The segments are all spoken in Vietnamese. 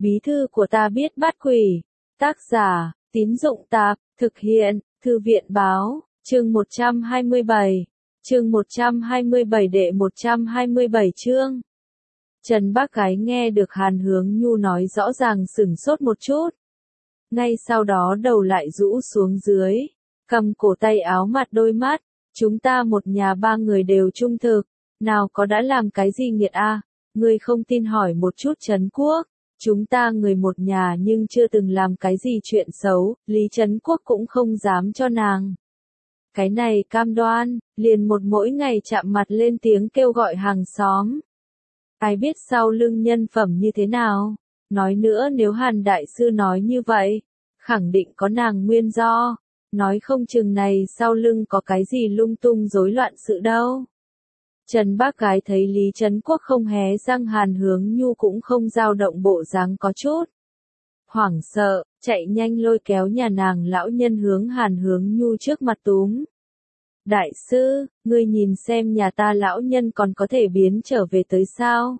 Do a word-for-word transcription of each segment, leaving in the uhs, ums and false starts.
Bí thư của ta biết bắt quỷ. Tác giả, Tín Dụng Tạp, thực hiện, Thư viện Báo, chương một trăm hai mươi bảy. Chương một trăm hai mươi bảy đệ một trăm hai mươi bảy chương. Trần Bác Gái nghe được Hàn Hướng Nhu nói rõ ràng sửng sốt một chút. Ngay sau đó đầu lại rũ xuống dưới, cầm cổ tay áo mặt đôi mắt. Chúng ta một nhà ba người đều trung thực, nào có đã làm cái gì nghiệt a? À? Ngươi không tin hỏi một chút Trấn Quốc. Chúng ta người một nhà nhưng chưa từng làm cái gì chuyện xấu, Lý Trấn Quốc cũng không dám cho nàng. Cái này cam đoan, liền một mỗi ngày chạm mặt lên tiếng kêu gọi hàng xóm. Ai biết sau lưng nhân phẩm như thế nào? Nói nữa nếu Hàn Đại Sư nói như vậy, khẳng định có nàng nguyên do. Nói không chừng này sau lưng có cái gì lung tung rối loạn sự đâu. Trần Bác Gái thấy Lý Trấn Quốc không hé răng, Hàn Hướng Nhu cũng không dao động, bộ dáng có chút hoảng sợ, chạy nhanh lôi kéo nhà nàng lão nhân hướng Hàn Hướng Nhu trước mặt túm. Đại sư, ngươi nhìn xem nhà ta lão nhân còn có thể biến trở về tới sao?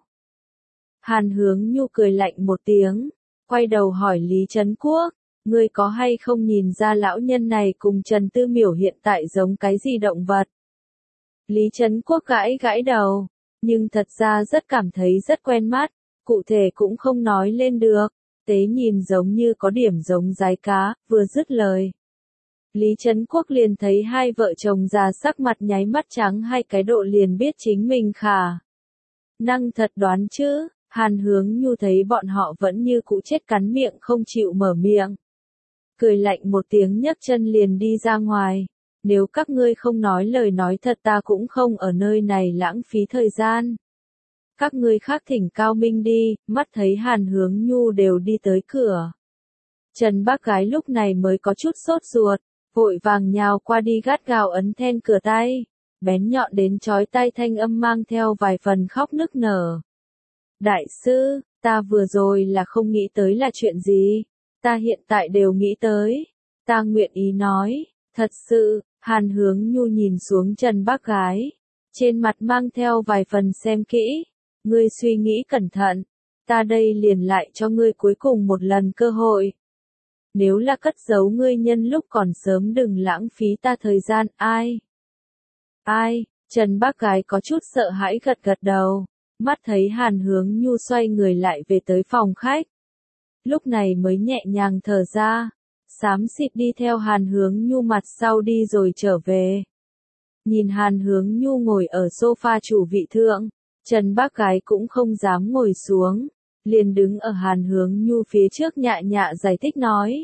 Hàn Hướng Nhu cười lạnh một tiếng, quay đầu hỏi Lý Trấn Quốc, ngươi có hay không nhìn ra lão nhân này cùng Trần Tư Miểu hiện tại giống cái gì động vật? Lý Trấn Quốc gãi gãi đầu, nhưng thật ra rất cảm thấy rất quen mắt, cụ thể cũng không nói lên được, tế nhìn giống như có điểm giống giái cá, vừa dứt lời. Lý Trấn Quốc liền thấy hai vợ chồng già sắc mặt nháy mắt trắng hai cái độ, liền biết chính mình khả năng thật đoán chứ. Hàn Hướng Nhu thấy bọn họ vẫn như cũ chết cắn miệng không chịu mở miệng. Cười lạnh một tiếng nhấc chân liền đi ra ngoài. Nếu các ngươi không nói lời nói thật ta cũng không ở nơi này lãng phí thời gian. Các ngươi khác thỉnh Cao Minh đi. Mắt thấy Hàn Hướng Nhu đều đi tới cửa. Trần Bác Gái lúc này mới có chút sốt ruột, vội vàng nhào qua đi gắt gao ấn then cửa tay. Bén nhọn đến chói tai thanh âm mang theo vài phần khóc nức nở. Đại sư, ta vừa rồi là không nghĩ tới là chuyện gì. Ta hiện tại đều nghĩ tới. Ta nguyện ý nói, thật sự. Hàn Hướng Nhu nhìn xuống Trần Bác Gái, trên mặt mang theo vài phần xem kỹ. Ngươi suy nghĩ cẩn thận, ta đây liền lại cho ngươi cuối cùng một lần cơ hội. Nếu là cất giấu ngươi nhân lúc còn sớm đừng lãng phí ta thời gian. Ai? Ai? Trần Bác Gái có chút sợ hãi gật gật đầu, mắt thấy Hàn Hướng Nhu xoay người lại về tới phòng khách. Lúc này mới nhẹ nhàng thở ra. Xám xịt đi theo Hàn Hướng Nhu mặt sau đi rồi trở về. Nhìn Hàn Hướng Nhu ngồi ở sofa chủ vị thượng, Trần Bác Gái cũng không dám ngồi xuống, liền đứng ở Hàn Hướng Nhu phía trước nhạ nhạ giải thích nói.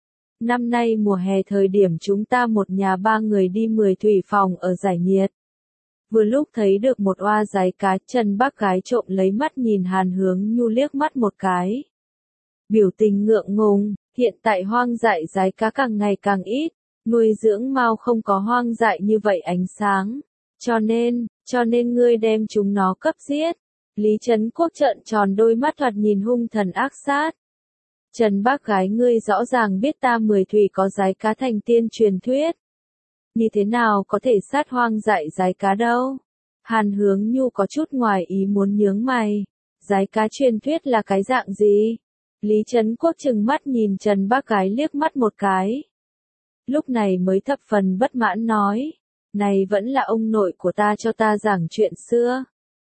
Năm nay mùa hè thời điểm chúng ta một nhà ba người đi mười thủy phòng ở giải nhiệt. Vừa lúc thấy được một oa giái cá, Trần Bác Gái trộm lấy mắt nhìn Hàn Hướng Nhu liếc mắt một cái. Biểu tình ngượng ngùng. Hiện tại hoang dại giái cá càng ngày càng ít, nuôi dưỡng mau không có hoang dại như vậy ánh sáng. Cho nên, cho nên ngươi đem chúng nó cấp giết. Lý Trấn Quốc trợn tròn đôi mắt thoạt nhìn hung thần ác sát. Trần Bác Gái, ngươi rõ ràng biết ta mười thủy có giái cá thành tiên truyền thuyết. Như thế nào có thể sát hoang dại giái cá đâu? Hàn Hướng Nhu có chút ngoài ý muốn nhướng mày. Giái cá truyền thuyết là cái dạng gì? Lý Trấn Quốc trừng mắt nhìn Trần Bác Gái liếc mắt một cái. Lúc này mới thập phần bất mãn nói. Này vẫn là ông nội của ta cho ta giảng chuyện xưa.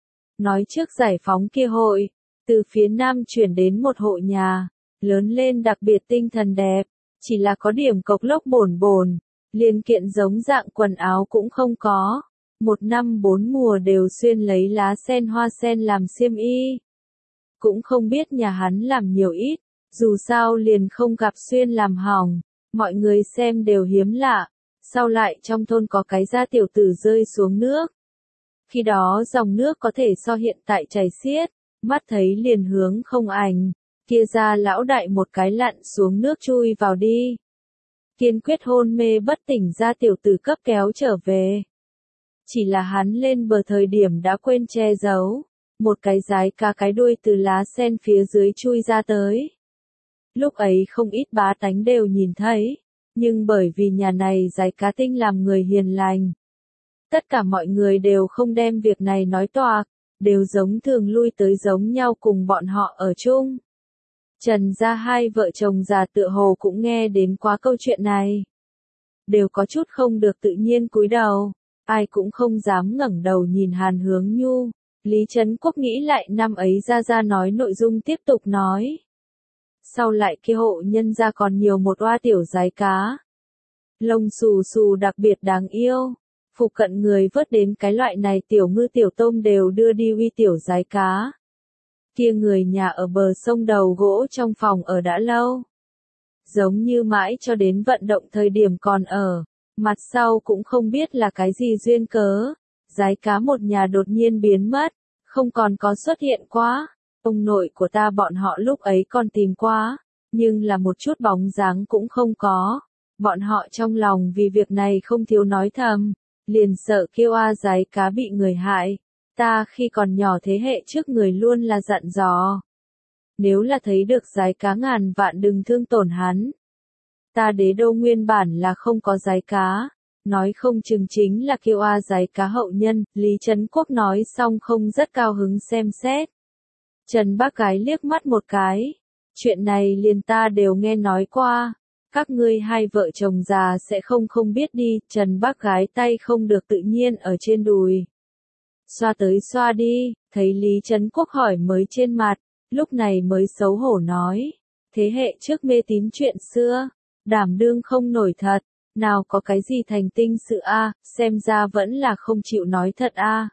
Nói trước giải phóng kia hội, từ phía nam chuyển đến một hộ nhà, lớn lên đặc biệt tinh thần đẹp, chỉ là có điểm cộc lốc bồn bồn, liền kiện giống dạng quần áo cũng không có. Một năm bốn mùa đều xuyên lấy lá sen hoa sen làm xiêm y. Cũng không biết nhà hắn làm nhiều ít, dù sao liền không gặp xuyên làm hỏng, mọi người xem đều hiếm lạ. Sau lại trong thôn có cái gia tiểu tử rơi xuống nước. Khi đó dòng nước có thể so hiện tại chảy xiết, mắt thấy liền hướng không ảnh, kia ra lão đại một cái lặn xuống nước chui vào đi. Kiên quyết hôn mê bất tỉnh gia tiểu tử cấp kéo trở về. Chỉ là hắn lên bờ thời điểm đã quên che giấu. Một cái giái cá cái đuôi từ lá sen phía dưới chui ra tới. Lúc ấy không ít bá tánh đều nhìn thấy, nhưng bởi vì nhà này giái cá tinh làm người hiền lành. Tất cả mọi người đều không đem việc này nói toạc, đều giống thường lui tới giống nhau cùng bọn họ ở chung. Trần gia hai vợ chồng già tựa hồ cũng nghe đến quá câu chuyện này. Đều có chút không được tự nhiên cúi đầu, ai cũng không dám ngẩng đầu nhìn Hàn Hướng Nhu. Lý Trấn Quốc nghĩ lại năm ấy ra ra nói nội dung tiếp tục nói. Sau lại kia hộ nhân gia còn nhiều một oa tiểu giái cá. Lông xù xù đặc biệt đáng yêu. Phụ cận người vớt đến cái loại này tiểu ngư tiểu tôm đều đưa đi uy tiểu giái cá. Kia người nhà ở bờ sông đầu gỗ trong phòng ở đã lâu. Giống như mãi cho đến vận động thời điểm còn ở. Mặt sau cũng không biết là cái gì duyên cớ. Giái cá một nhà đột nhiên biến mất. Không còn có xuất hiện quá. Ông nội của ta bọn họ lúc ấy còn tìm qua. Nhưng là một chút bóng dáng cũng không có. Bọn họ trong lòng vì việc này không thiếu nói thầm. Liền sợ kêu a giái cá bị người hại. Ta khi còn nhỏ thế hệ trước người luôn là dặn dò. Nếu là thấy được giái cá ngàn vạn đừng thương tổn hắn. Ta đế đô nguyên bản là không có giái cá. Nói không chừng chính là kêu a giái cá hậu nhân. Lý Trấn Quốc nói xong không rất cao hứng xem xét. Trần bác gái liếc mắt một cái. Chuyện này liền ta đều nghe nói qua. Các ngươi hai vợ chồng già sẽ không không biết đi. Trần bác gái tay không được tự nhiên ở trên đùi. Xoa tới xoa đi. Thấy Lý Trấn Quốc hỏi mới trên mặt. Lúc này mới xấu hổ nói. Thế hệ trước mê tín chuyện xưa. Đảm đương không nổi thật. Nào có cái gì thành tinh sự a, xem ra vẫn là không chịu nói thật a.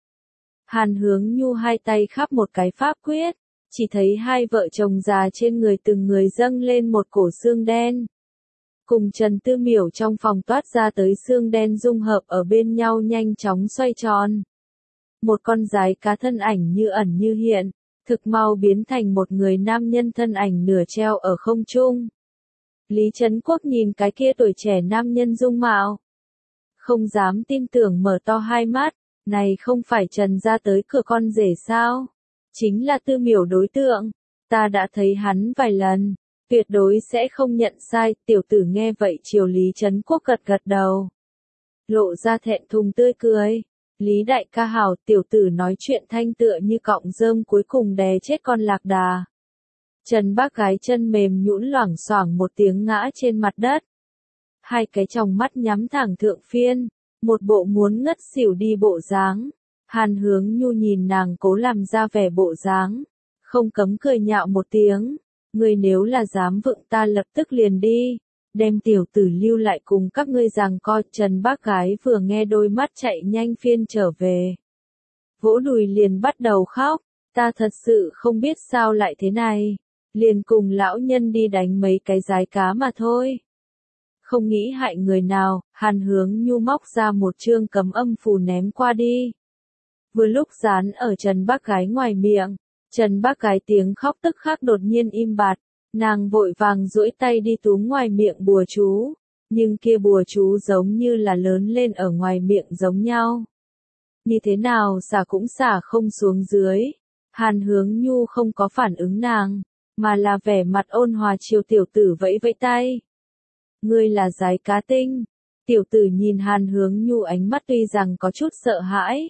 Hàn Hướng Nhu hai tay khắp một cái pháp quyết, chỉ thấy hai vợ chồng già trên người từng người dâng lên một cổ xương đen. Cùng Trần Tư Miểu trong phòng toát ra tới xương đen dung hợp ở bên nhau nhanh chóng xoay tròn. Một con giái cá thân ảnh như ẩn như hiện, thực mau biến thành một người nam nhân thân ảnh nửa treo ở không trung. Lý Trấn Quốc nhìn cái kia tuổi trẻ nam nhân dung mạo. Không dám tin tưởng mở to hai mắt, này không phải Trần ra tới cửa con rể sao? Chính là Tư Miểu đối tượng, ta đã thấy hắn vài lần, tuyệt đối sẽ không nhận sai, tiểu tử nghe vậy chiều Lý Trấn Quốc gật gật đầu. Lộ ra thẹn thùng tươi cười, Lý đại ca hảo, tiểu tử nói chuyện thanh tựa như cọng rơm cuối cùng đè chết con lạc đà. Trần bác gái chân mềm nhũn loảng xoảng một tiếng ngã trên mặt đất. Hai cái tròng mắt nhắm thẳng thượng phiên, một bộ muốn ngất xỉu đi bộ dáng. Hàn Hướng Nhu nhìn nàng cố làm ra vẻ bộ dáng, không cấm cười nhạo một tiếng. Ngươi nếu là dám vượng ta lập tức liền đi, đem tiểu tử lưu lại cùng các ngươi giằng co. Trần bác gái vừa nghe đôi mắt chạy nhanh phiên trở về. Vỗ đùi liền bắt đầu khóc, ta thật sự không biết sao lại thế này. Liền cùng lão nhân đi đánh mấy cái giái cá mà thôi. Không nghĩ hại người nào, Hàn Hướng Nhu móc ra một chương cấm âm phù ném qua đi. Vừa lúc dán ở Trần bác gái ngoài miệng, Trần bác gái tiếng khóc tức khắc đột nhiên im bặt, nàng vội vàng duỗi tay đi túm ngoài miệng bùa chú, nhưng kia bùa chú giống như là lớn lên ở ngoài miệng giống nhau. Như thế nào xả cũng xả không xuống dưới, Hàn Hướng Nhu không có phản ứng nàng, mà là vẻ mặt ôn hòa chiều tiểu tử vẫy vẫy tay. Ngươi là giái cá tinh. Tiểu tử nhìn Hàn Hướng Nhu ánh mắt tuy rằng có chút sợ hãi,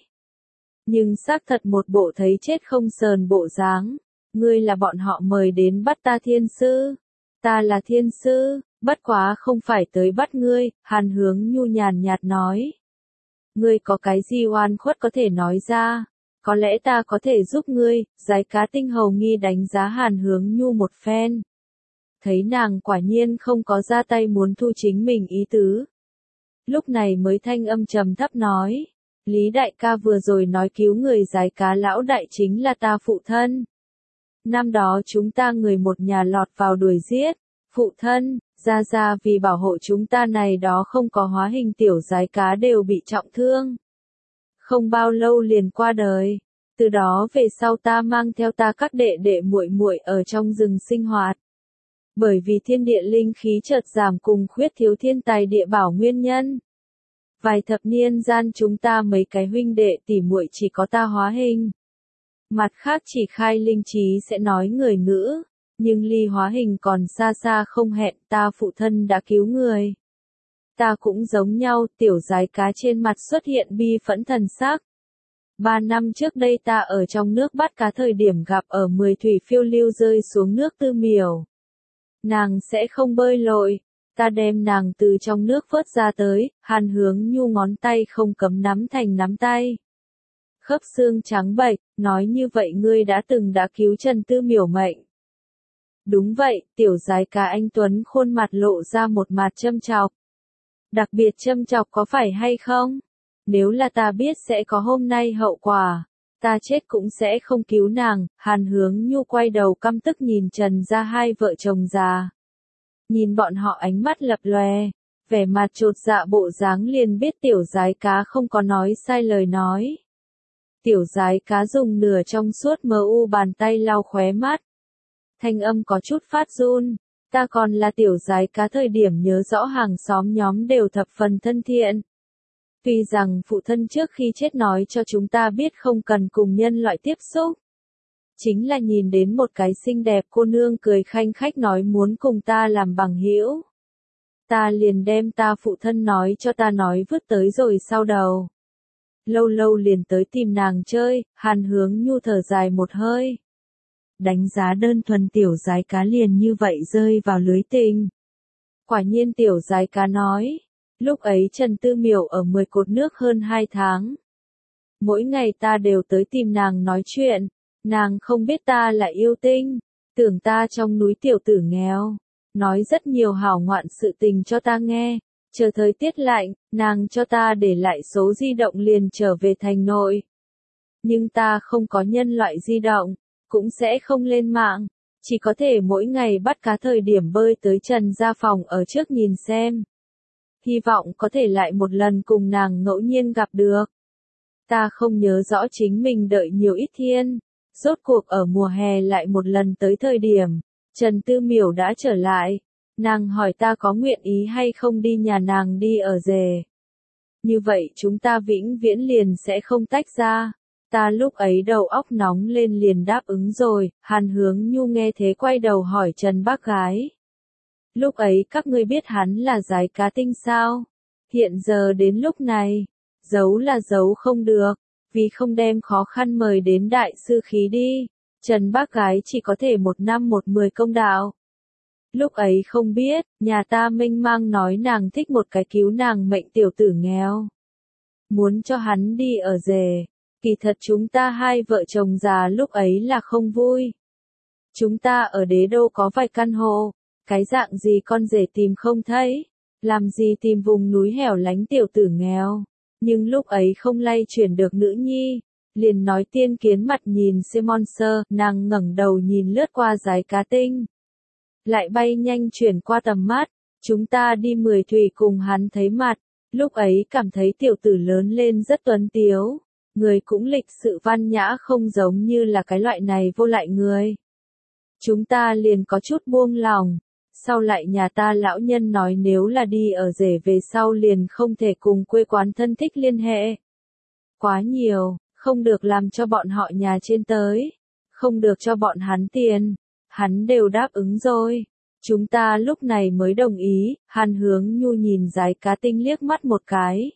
nhưng xác thật một bộ thấy chết không sờn bộ dáng. Ngươi là bọn họ mời đến bắt ta thiên sư. Ta là thiên sư, bất quá không phải tới bắt ngươi, Hàn Hướng Nhu nhàn nhạt nói. Ngươi có cái gì oan khuất có thể nói ra, có lẽ ta có thể giúp ngươi. Giái cá tinh hầu nghi đánh giá Hàn Hướng Nhu một phen. Thấy nàng quả nhiên không có ra tay muốn thu chính mình ý tứ. Lúc này mới thanh âm trầm thấp nói. Lý đại ca vừa rồi nói cứu người giái cá lão đại chính là ta phụ thân. Năm đó chúng ta người một nhà lọt vào đuổi giết. Phụ thân, ra ra vì bảo hộ chúng ta này đó không có hóa hình tiểu giái cá đều bị trọng thương. Không bao lâu liền qua đời. Từ đó về sau ta mang theo ta các đệ đệ muội muội ở trong rừng sinh hoạt. Bởi vì thiên địa linh khí chợt giảm cùng khuyết thiếu thiên tài địa bảo nguyên nhân. Vài thập niên gian chúng ta mấy cái huynh đệ tỉ muội chỉ có ta hóa hình. Mặt khác chỉ khai linh trí sẽ nói người ngữ, nhưng ly hóa hình còn xa xa không hẹn. Ta phụ thân đã cứu người. Ta cũng giống nhau, tiểu giái cá trên mặt xuất hiện bi phẫn thần sắc. Ba năm trước đây ta ở trong nước bắt cá thời điểm gặp ở mười thủy phiêu lưu rơi xuống nước Tư Miểu. Nàng sẽ không bơi lội. Ta đem nàng từ trong nước vớt ra tới, Hàn Hướng Nhu ngón tay không cấm nắm thành nắm tay. Khớp xương trắng bệch, nói như vậy ngươi đã từng đã cứu Trần Tư Miểu mệnh. Đúng vậy, tiểu giái cá anh Tuấn khuôn mặt lộ ra một mặt châm chọc. Đặc biệt châm chọc có phải hay không? Nếu là ta biết sẽ có hôm nay hậu quả, ta chết cũng sẽ không cứu nàng. Hàn Hướng Nhu quay đầu căm tức nhìn Trần ra hai vợ chồng già. Nhìn bọn họ ánh mắt lập lòe, vẻ mặt chột dạ bộ dáng liền biết tiểu giái cá không có nói sai lời nói. Tiểu giái cá dùng nửa trong suốt mờ u bàn tay lau khóe mắt. Thanh âm có chút phát run, ta còn là tiểu giái cá thời điểm nhớ rõ hàng xóm nhóm đều thập phần thân thiện. Tuy rằng phụ thân trước khi chết nói cho chúng ta biết không cần cùng nhân loại tiếp xúc. Chính là nhìn đến một cái xinh đẹp cô nương cười khanh khách nói muốn cùng ta làm bằng hữu. Ta liền đem ta phụ thân nói cho ta nói vứt tới rồi sau đầu. Lâu lâu liền tới tìm nàng chơi, Hàn Hướng Nhu thở dài một hơi. Đánh giá đơn thuần tiểu giái cá liền như vậy rơi vào lưới tình. Quả nhiên tiểu giái cá nói, lúc ấy Trần Tư Miểu ở mười cột nước hơn hai tháng. Mỗi ngày ta đều tới tìm nàng nói chuyện, nàng không biết ta là yêu tinh, tưởng ta trong núi tiểu tử nghèo, nói rất nhiều hảo ngoạn sự tình cho ta nghe. Chờ thời tiết lạnh, nàng cho ta để lại số di động liền trở về thành nội. Nhưng ta không có nhân loại di động, cũng sẽ không lên mạng, chỉ có thể mỗi ngày bắt cá thời điểm bơi tới Trần ra phòng ở trước nhìn xem. Hy vọng có thể lại một lần cùng nàng ngẫu nhiên gặp được. Ta không nhớ rõ chính mình đợi nhiều ít thiên, rốt cuộc ở mùa hè lại một lần tới thời điểm, Trần Tư Miểu đã trở lại. Nàng hỏi ta có nguyện ý hay không đi nhà nàng đi ở rể. Như vậy chúng ta vĩnh viễn liền sẽ không tách ra. Ta lúc ấy đầu óc nóng lên liền đáp ứng rồi. Hàn Hướng Nhu nghe thế quay đầu hỏi Trần bác gái. Lúc ấy các ngươi biết hắn là giái cá tinh sao? Hiện giờ đến lúc này, giấu là giấu không được, vì không đem khó khăn mời đến đại sư khí đi. Trần bác gái chỉ có thể một năm một mười công đạo. Lúc ấy không biết, nhà ta mênh mang nói nàng thích một cái cứu nàng mệnh tiểu tử nghèo. Muốn cho hắn đi ở rể. Kỳ thật chúng ta hai vợ chồng già lúc ấy là không vui. Chúng ta ở đế đô có vài căn hộ. Cái dạng gì con rể tìm không thấy. Làm gì tìm vùng núi hẻo lánh tiểu tử nghèo. Nhưng lúc ấy không lay chuyển được nữ nhi. Liền nói tiên kiến mặt nhìn Simon Sơ. Nàng ngẩng đầu nhìn lướt qua giái cá tinh. Lại bay nhanh chuyển qua tầm mắt, chúng ta đi mười thủy cùng hắn thấy mặt, lúc ấy cảm thấy tiểu tử lớn lên rất tuấn tiếu, người cũng lịch sự văn nhã không giống như là cái loại này vô lại người. Chúng ta liền có chút buông lòng, sau lại nhà ta lão nhân nói nếu là đi ở rể về sau liền không thể cùng quê quán thân thích liên hệ. Quá nhiều, không được làm cho bọn họ nhà trên tới, không được cho bọn hắn tiền. Hắn đều đáp ứng rồi. Chúng ta lúc này mới đồng ý. Hàn Hướng Nhu nhìn giái cá tinh liếc mắt một cái.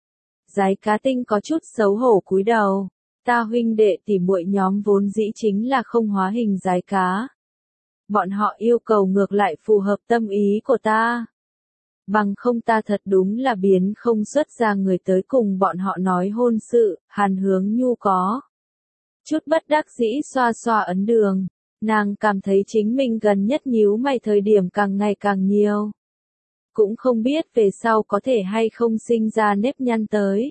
Giái cá tinh có chút xấu hổ cúi đầu. Ta huynh đệ tỉ muội nhóm vốn dĩ chính là không hóa hình giái cá. Bọn họ yêu cầu ngược lại phù hợp tâm ý của ta. Bằng không ta thật đúng là biến không xuất ra người tới cùng bọn họ nói hôn sự. Hàn Hướng Nhu có chút bất đắc dĩ xoa xoa ấn đường. Nàng cảm thấy chính mình gần nhất nhíu mày thời điểm càng ngày càng nhiều. Cũng không biết về sau có thể hay không sinh ra nếp nhăn tới.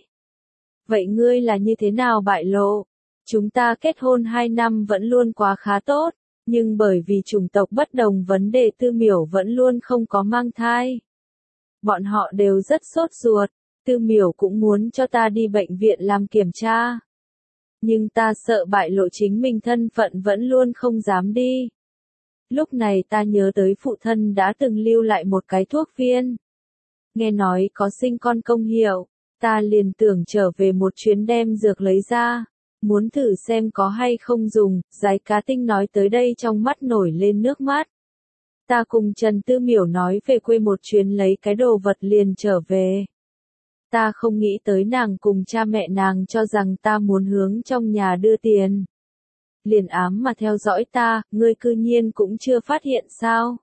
Vậy ngươi là như thế nào bại lộ? Chúng ta kết hôn hai năm vẫn luôn quá khá tốt, nhưng bởi vì chủng tộc bất đồng vấn đề Tư Miểu vẫn luôn không có mang thai. Bọn họ đều rất sốt ruột, Tư Miểu cũng muốn cho ta đi bệnh viện làm kiểm tra. Nhưng ta sợ bại lộ chính mình thân phận vẫn luôn không dám đi. Lúc này ta nhớ tới phụ thân đã từng lưu lại một cái thuốc viên. Nghe nói có sinh con công hiệu, ta liền tưởng trở về một chuyến đem dược lấy ra. Muốn thử xem có hay không dùng, giái cá tinh nói tới đây trong mắt nổi lên nước mắt. Ta cùng Trần Tư Miểu nói về quê một chuyến lấy cái đồ vật liền trở về. Ta không nghĩ tới nàng cùng cha mẹ nàng cho rằng ta muốn hướng trong nhà đưa tiền. Liền ám mà theo dõi ta, ngươi cư nhiên cũng chưa phát hiện sao.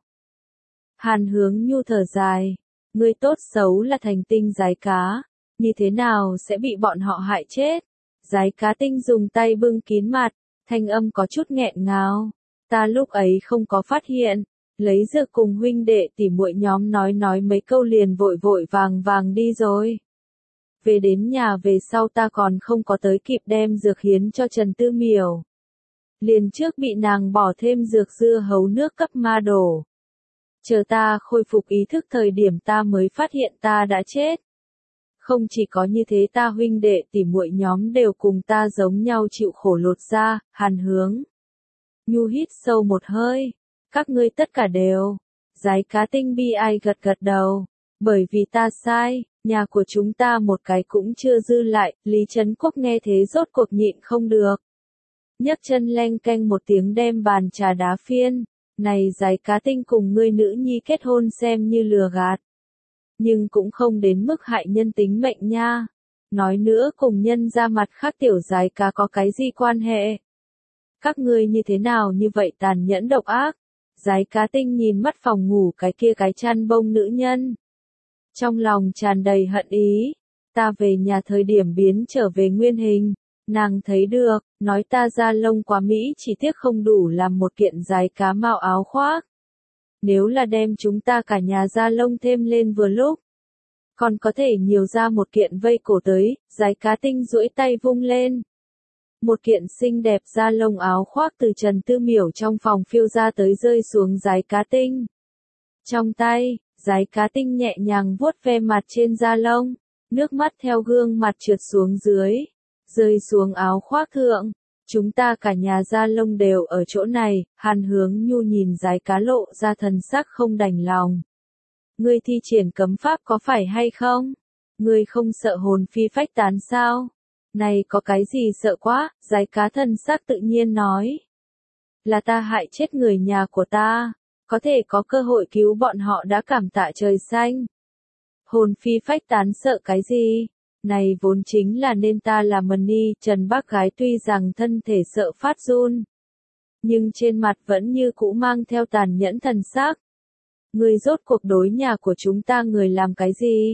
Hàn Hướng Nhu thở dài, ngươi tốt xấu là thành tinh giái cá, như thế nào sẽ bị bọn họ hại chết. Giái cá tinh dùng tay bưng kín mặt, thanh âm có chút nghẹn ngào. Ta lúc ấy không có phát hiện, lấy dược cùng huynh đệ tỉ muội nhóm nói nói mấy câu liền vội vội vàng vàng đi rồi. Về đến nhà về sau ta còn không có tới kịp đem dược hiến cho Trần Tư Miểu. Liền trước bị nàng bỏ thêm dược dưa hấu nước cấp ma đổ. Chờ ta khôi phục ý thức thời điểm ta mới phát hiện ta đã chết. Không chỉ có như thế ta huynh đệ tỉ muội nhóm đều cùng ta giống nhau chịu khổ lột da. Hàn Hướng Nhu hít sâu một hơi, các ngươi tất cả đều. Giái cá tinh bi ai gật gật đầu, bởi vì ta sai, nhà của chúng ta một cái cũng chưa dư lại. Lý Trấn Quốc nghe thế rốt cuộc nhịn không được, nhấc chân leng keng một tiếng đem bàn trà đá phiên. Này giái cá tinh cùng ngươi nữ nhi kết hôn xem như lừa gạt, nhưng cũng không đến mức hại nhân tính mệnh nha. Nói nữa cùng nhân ra mặt khác tiểu giái cá có cái gì quan hệ? Các ngươi như thế nào như vậy tàn nhẫn độc ác? Giái cá tinh nhìn mắt phòng ngủ cái kia cái chăn bông nữ nhân, trong lòng tràn đầy hận ý. Ta về nhà thời điểm biến trở về nguyên hình, nàng thấy được, nói ta da lông quá mỹ chỉ tiếc không đủ làm một kiện giái cá mạo áo khoác. Nếu là đem chúng ta cả nhà da lông thêm lên vừa lúc, còn có thể nhiều ra một kiện vây cổ tới. Giái cá tinh duỗi tay vung lên. Một kiện xinh đẹp da lông áo khoác từ Trần Tư Miểu trong phòng phiêu ra tới rơi xuống giái cá tinh. Trong tay, giái cá tinh nhẹ nhàng vuốt ve mặt trên da lông, nước mắt theo gương mặt trượt xuống dưới, rơi xuống áo khoác thượng. Chúng ta cả nhà da lông đều ở chỗ này. Hàn Hướng Nhu nhìn giái cá lộ ra thần sắc không đành lòng. Ngươi thi triển cấm pháp có phải hay không? Ngươi không sợ hồn phi phách tán sao? Này có cái gì sợ quá? Giái cá thần sắc tự nhiên nói. Là ta hại chết người nhà của ta, có thể có cơ hội cứu bọn họ đã cảm tạ trời xanh. Hồn phi phách tán sợ cái gì? Này vốn chính là nên ta là Mần Ni. Trần bác gái tuy rằng thân thể sợ phát run, nhưng trên mặt vẫn như cũ mang theo tàn nhẫn thần sắc. Ngươi rốt cuộc đối nhà của chúng ta người làm cái gì?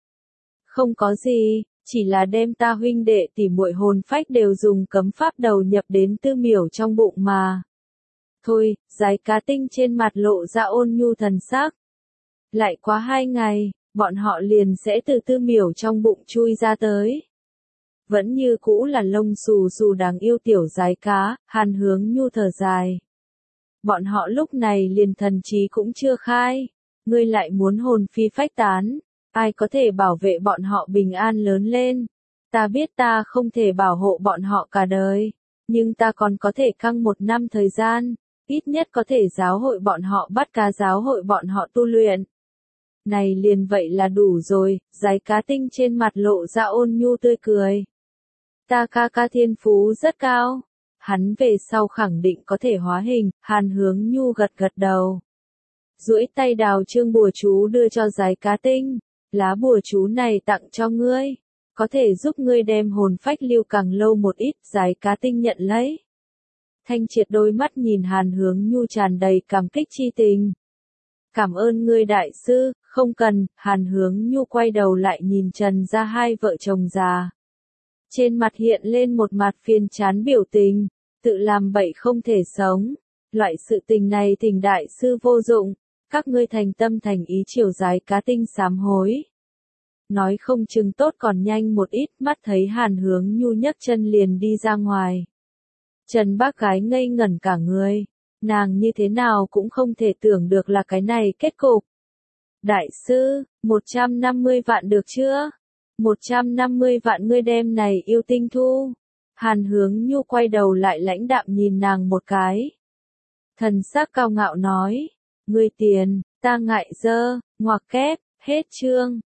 Không có gì, chỉ là đem ta huynh đệ tỉ muội hồn phách đều dùng cấm pháp đầu nhập đến Tư Miểu trong bụng mà. Thôi, giái cá tinh trên mặt lộ ra ôn nhu thần sắc. Lại quá hai ngày, bọn họ liền sẽ từ Tư Miểu trong bụng chui ra tới. Vẫn như cũ là lông xù xù đáng yêu tiểu giái cá. Hàn Hướng Nhu thở dài. Bọn họ lúc này liền thần trí cũng chưa khai. Ngươi lại muốn hồn phi phách tán. Ai có thể bảo vệ bọn họ bình an lớn lên? Ta biết ta không thể bảo hộ bọn họ cả đời, nhưng ta còn có thể căng một năm thời gian, ít nhất có thể giáo hội bọn họ bắt cá, giáo hội bọn họ tu luyện. Này liền vậy là đủ rồi. Giái cá tinh trên mặt lộ ra ôn nhu tươi cười. Ta ca ca thiên phú rất cao, hắn về sau khẳng định có thể hóa hình. Hàn Hướng Nhu gật gật đầu, duỗi tay đào chương bùa chú đưa cho giái cá tinh. Lá bùa chú này tặng cho ngươi, có thể giúp ngươi đem hồn phách lưu càng lâu một ít. Giái cá tinh nhận lấy. Thanh triệt đôi mắt nhìn Hàn Hướng Nhu tràn đầy cảm kích chi tình. Cảm ơn ngươi đại sư. Không cần. Hàn Hướng Nhu quay đầu lại nhìn Trần ra hai vợ chồng già. Trên mặt hiện lên một mặt phiền chán biểu tình. Tự làm bậy không thể sống. Loại sự tình này thỉnh đại sư vô dụng. Các ngươi thành tâm thành ý chiều giái cá tinh sám hối. Nói không chừng tốt còn nhanh một ít. Mắt thấy Hàn Hướng Nhu nhấc chân liền đi ra ngoài. Trần bác gái ngây ngẩn cả người. Nàng như thế nào cũng không thể tưởng được là cái này kết cục. Đại sư, một trăm năm mươi vạn được chưa? một trăm năm mươi vạn ngươi đem này yêu tinh thu. Hàn Hướng Nhu quay đầu lại lãnh đạm nhìn nàng một cái. Thần sắc cao ngạo nói. Ngươi tiền, ta ngại dơ. Ngoặc kép, hết chương.